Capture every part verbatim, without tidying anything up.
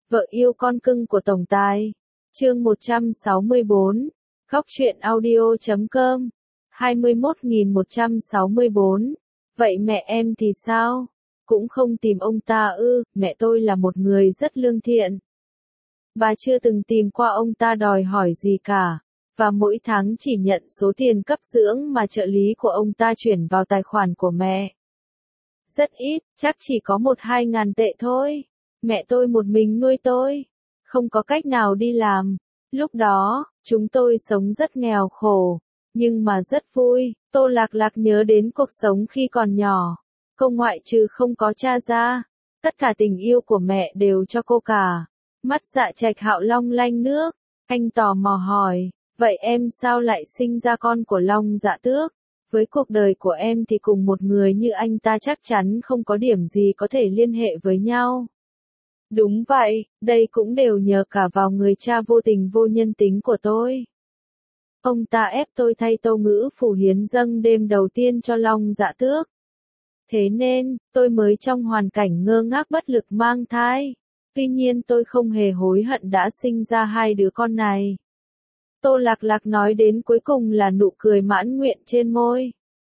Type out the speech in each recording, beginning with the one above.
Vợ yêu con cưng của tổng tài. Chương một trăm sáu mươi bốn. Góc truyện audio chấm com. hai mươi mốt nghìn một trăm sáu mươi bốn. Vậy mẹ em thì sao? Cũng không tìm ông ta ư? Mẹ tôi là một người rất lương thiện. Bà chưa từng tìm qua ông ta đòi hỏi gì cả. Và mỗi tháng chỉ nhận số tiền cấp dưỡng mà trợ lý của ông ta chuyển vào tài khoản của mẹ. Rất ít, chắc chỉ có một hai ngàn tệ thôi. Mẹ tôi một mình nuôi tôi. Không có cách nào đi làm. Lúc đó, chúng tôi sống rất nghèo khổ. Nhưng mà rất vui. Tô Lạc Lạc nhớ đến cuộc sống khi còn nhỏ. Cô ngoại trừ không có cha ra. Tất cả tình yêu của mẹ đều cho cô cả. Mắt Dạ Trạch Hạo long lanh nước. Anh tò mò hỏi. Vậy em sao lại sinh ra con của Long Dạ Tước? Với cuộc đời của em thì cùng một người như anh ta chắc chắn không có điểm gì có thể liên hệ với nhau. Đúng vậy, đây cũng đều nhờ cả vào người cha vô tình vô nhân tính của tôi. Ông ta ép tôi thay Tâu Ngữ Phủ hiến dâng đêm đầu tiên cho Long Dạ Tước. Thế nên, tôi mới trong hoàn cảnh ngơ ngác bất lực mang thai. Tuy nhiên tôi không hề hối hận đã sinh ra hai đứa con này. Tô Lạc Lạc nói đến cuối cùng là nụ cười mãn nguyện trên môi.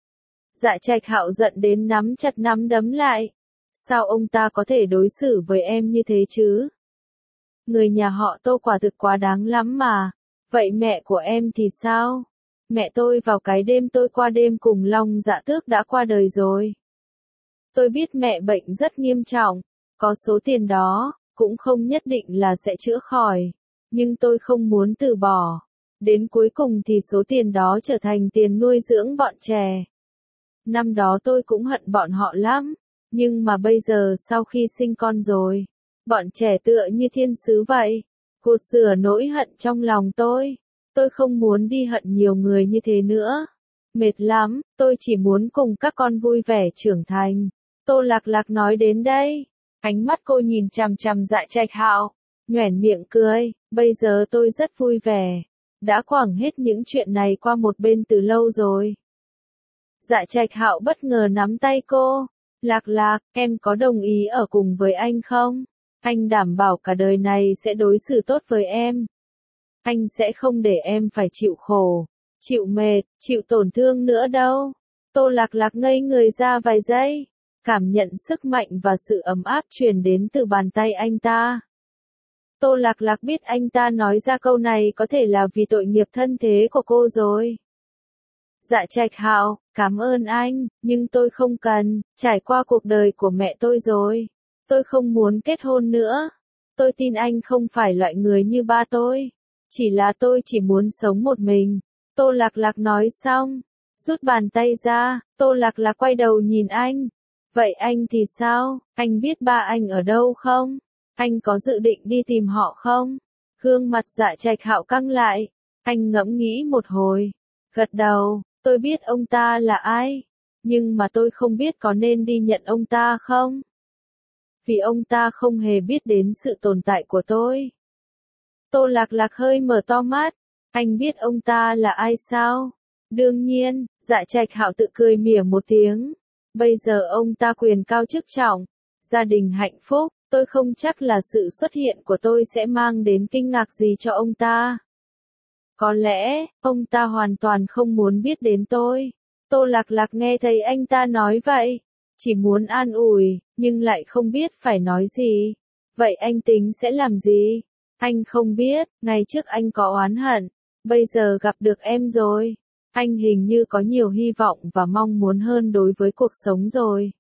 Dạ Trạch Hạo giận đến nắm chặt nắm đấm lại. Sao ông ta có thể đối xử với em như thế chứ? Người nhà họ Tô quả thực quá đáng lắm mà. Vậy mẹ của em thì sao? Mẹ tôi vào cái đêm tôi qua đêm cùng Long Dạ Tước đã qua đời rồi. Tôi biết mẹ bệnh rất nghiêm trọng. Có số tiền đó, cũng không nhất định là sẽ chữa khỏi. Nhưng tôi không muốn từ bỏ. Đến cuối cùng thì số tiền đó trở thành tiền nuôi dưỡng bọn trẻ. Năm đó tôi cũng hận bọn họ lắm. Nhưng mà bây giờ sau khi sinh con rồi, bọn trẻ tựa như thiên sứ vậy. Cột rửa nỗi hận trong lòng tôi. Tôi không muốn đi hận nhiều người như thế nữa. Mệt lắm, tôi chỉ muốn cùng các con vui vẻ trưởng thành. Tô Lạc Lạc nói đến đây. Ánh mắt cô nhìn chằm chằm Dạ Trạch Hạo. Nhoẻn miệng cười, bây giờ tôi rất vui vẻ. Đã quẳng hết những chuyện này qua một bên từ lâu rồi. Dạ Trạch Hạo bất ngờ nắm tay cô. Lạc Lạc, em có đồng ý ở cùng với anh không? Anh đảm bảo cả đời này sẽ đối xử tốt với em. Anh sẽ không để em phải chịu khổ, chịu mệt, chịu tổn thương nữa đâu. Tô Lạc Lạc ngây người ra vài giây. Cảm nhận sức mạnh và sự ấm áp truyền đến từ bàn tay anh ta. Tô Lạc Lạc biết anh ta nói ra câu này có thể là vì tội nghiệp thân thế của cô rồi. Dạ Trạch Hạo, cảm ơn anh, nhưng tôi không cần, trải qua cuộc đời của mẹ tôi rồi. Tôi không muốn kết hôn nữa. Tôi tin anh không phải loại người như ba tôi. Chỉ là tôi chỉ muốn sống một mình. Tô Lạc Lạc nói xong. Rút bàn tay ra, Tô Lạc Lạc quay đầu nhìn anh. Vậy anh thì sao? Anh biết ba anh ở đâu không? Anh có dự định đi tìm họ không? Gương mặt Dạ Trạch Hạo căng lại. Anh ngẫm nghĩ một hồi. Gật đầu, tôi biết ông ta là ai. Nhưng mà tôi không biết có nên đi nhận ông ta không? Vì ông ta không hề biết đến sự tồn tại của tôi. Tô Lạc Lạc hơi mở to mắt. Anh biết ông ta là ai sao? Đương nhiên, Dạ Trạch Hạo tự cười mỉa một tiếng. Bây giờ ông ta quyền cao chức trọng. Gia đình hạnh phúc. Tôi không chắc là sự xuất hiện của tôi sẽ mang đến kinh ngạc gì cho ông ta. Có lẽ, ông ta hoàn toàn không muốn biết đến tôi. Tô Lạc Lạc nghe thấy anh ta nói vậy. Chỉ muốn an ủi, nhưng lại không biết phải nói gì. Vậy anh tính sẽ làm gì? Anh không biết, ngày trước anh có oán hận. Bây giờ gặp được em rồi. Anh hình như có nhiều hy vọng và mong muốn hơn đối với cuộc sống rồi.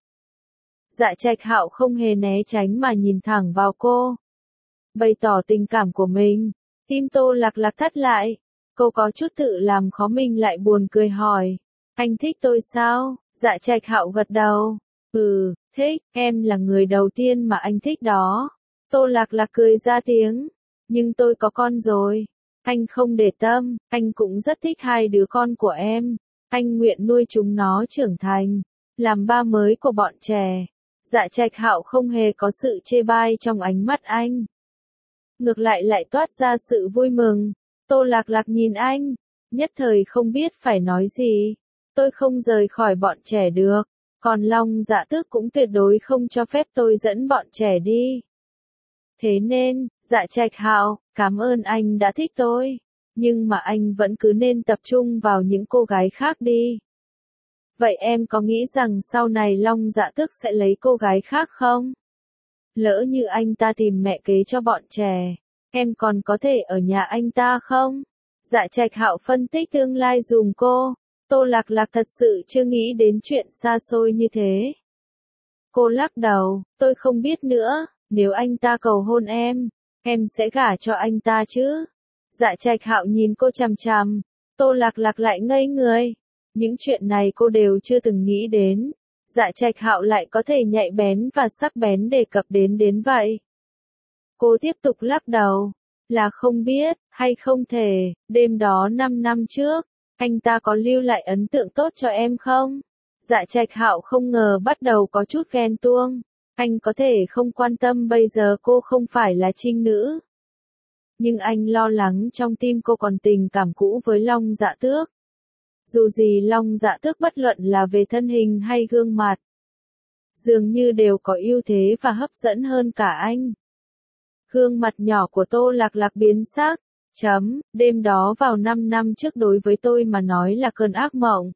Dạ Trạch Hạo không hề né tránh mà nhìn thẳng vào cô. Bày tỏ tình cảm của mình. Tim Tô Lạc Lạc thắt lại. Cô có chút tự làm khó mình lại buồn cười hỏi. Anh thích tôi sao? Dạ Trạch Hạo gật đầu. Ừ, thích, em là người đầu tiên mà anh thích đó. Tô Lạc Lạc cười ra tiếng. Nhưng tôi có con rồi. Anh không để tâm, anh cũng rất thích hai đứa con của em. Anh nguyện nuôi chúng nó trưởng thành. Làm ba mới của bọn trẻ. Dạ Trạch Hạo không hề có sự chê bai trong ánh mắt anh. Ngược lại lại toát ra sự vui mừng. Tô Lạc Lạc nhìn anh. Nhất thời không biết phải nói gì. Tôi không rời khỏi bọn trẻ được. Còn Long Dạ Tước cũng tuyệt đối không cho phép tôi dẫn bọn trẻ đi. Thế nên, Dạ Trạch Hạo, cảm ơn anh đã thích tôi. Nhưng mà anh vẫn cứ nên tập trung vào những cô gái khác đi. Vậy em có nghĩ rằng sau này Long Dạ Tước sẽ lấy cô gái khác không? Lỡ như anh ta tìm mẹ kế cho bọn trẻ, em còn có thể ở nhà anh ta không? Dạ Trạch Hạo phân tích tương lai dùm cô. Tô Lạc Lạc thật sự chưa nghĩ đến chuyện xa xôi như thế. Cô lắc đầu, tôi không biết nữa, nếu anh ta cầu hôn em, em sẽ gả cho anh ta chứ? Dạ Trạch Hạo nhìn cô chằm chằm, Tô Lạc Lạc lại ngây người. Những chuyện này cô đều chưa từng nghĩ đến. Dạ Trạch Hạo lại có thể nhạy bén và sắc bén đề cập đến đến vậy. Cô tiếp tục lắc đầu, là không biết, hay không thể, đêm đó năm năm trước, anh ta có lưu lại ấn tượng tốt cho em không? Dạ Trạch Hạo không ngờ bắt đầu có chút ghen tuông. Anh có thể không quan tâm bây giờ cô không phải là trinh nữ. Nhưng anh lo lắng trong tim cô còn tình cảm cũ với Long Dạ Tước. Dù gì Long Dạ Tước bất luận là về thân hình hay gương mặt, dường như đều có ưu thế và hấp dẫn hơn cả anh. Gương mặt nhỏ của Tô Lạc Lạc biến sắc. Chấm, đêm đó vào năm năm trước đối với tôi mà nói là cơn ác mộng.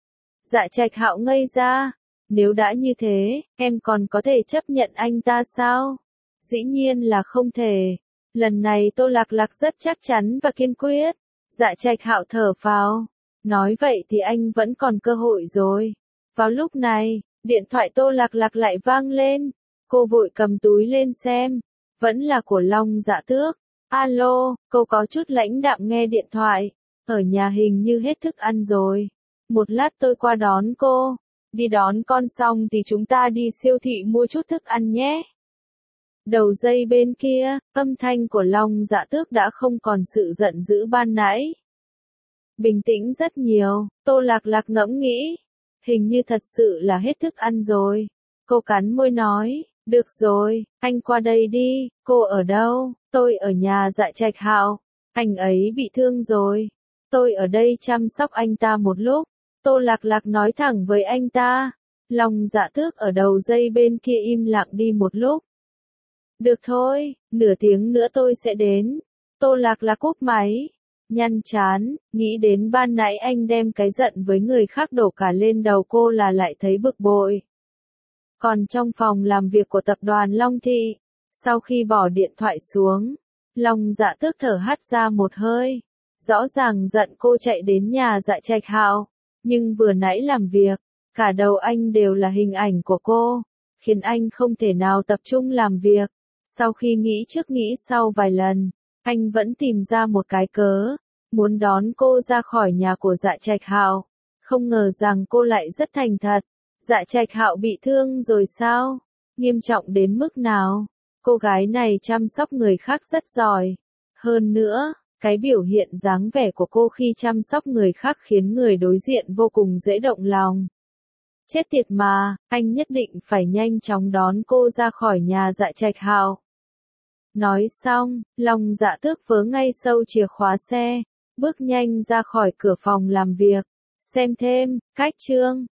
Dạ Trạch Hạo ngây ra. Nếu đã như thế, em còn có thể chấp nhận anh ta sao? Dĩ nhiên là không thể. Lần này Tô Lạc Lạc rất chắc chắn và kiên quyết. Dạ Trạch Hạo thở phào. Nói vậy thì anh vẫn còn cơ hội rồi. Vào lúc này, điện thoại Tô Lạc Lạc lại vang lên. Cô vội cầm túi lên xem. Vẫn là của Long Dạ Tước. Alo, cô có chút lãnh đạm nghe điện thoại. Ở nhà hình như hết thức ăn rồi. Một lát tôi qua đón cô. Đi đón con xong thì chúng ta đi siêu thị mua chút thức ăn nhé. Đầu dây bên kia, âm thanh của Long Dạ Tước đã không còn sự giận dữ ban nãy. Bình tĩnh rất nhiều, Tô Lạc Lạc ngẫm nghĩ. Hình như thật sự là hết thức ăn rồi. Cô cắn môi nói, được rồi, anh qua đây đi, cô ở đâu? Tôi ở nhà Dạ Trạch Hạo. Anh ấy bị thương rồi. Tôi ở đây chăm sóc anh ta một lúc. Tô Lạc Lạc nói thẳng với anh ta. Long Dạ Tước ở đầu dây bên kia im lặng đi một lúc. Được thôi, nửa tiếng nữa tôi sẽ đến. Tô Lạc Lạc cúp máy. Nhăn chán, nghĩ đến ban nãy anh đem cái giận với người khác đổ cả lên đầu cô là lại thấy bực bội. Còn trong phòng làm việc của tập đoàn Long Thị, sau khi bỏ điện thoại xuống, Long Dạ Tước thở hắt ra một hơi. Rõ ràng giận cô chạy đến nhà Dạ Trạch Hạo, nhưng vừa nãy làm việc, cả đầu anh đều là hình ảnh của cô, khiến anh không thể nào tập trung làm việc. Sau khi nghĩ trước nghĩ sau vài lần, anh vẫn tìm ra một cái cớ, muốn đón cô ra khỏi nhà của Dạ Trạch Hạo. Không ngờ rằng cô lại rất thành thật. Dạ Trạch Hạo bị thương rồi sao? Nghiêm trọng đến mức nào? Cô gái này chăm sóc người khác rất giỏi. Hơn nữa, cái biểu hiện dáng vẻ của cô khi chăm sóc người khác khiến người đối diện vô cùng dễ động lòng. Chết tiệt mà, anh nhất định phải nhanh chóng đón cô ra khỏi nhà Dạ Trạch Hạo. Nói xong, Long Dạ Tước vớ ngay sâu chìa khóa xe, bước nhanh ra khỏi cửa phòng làm việc. Xem thêm, cách chương.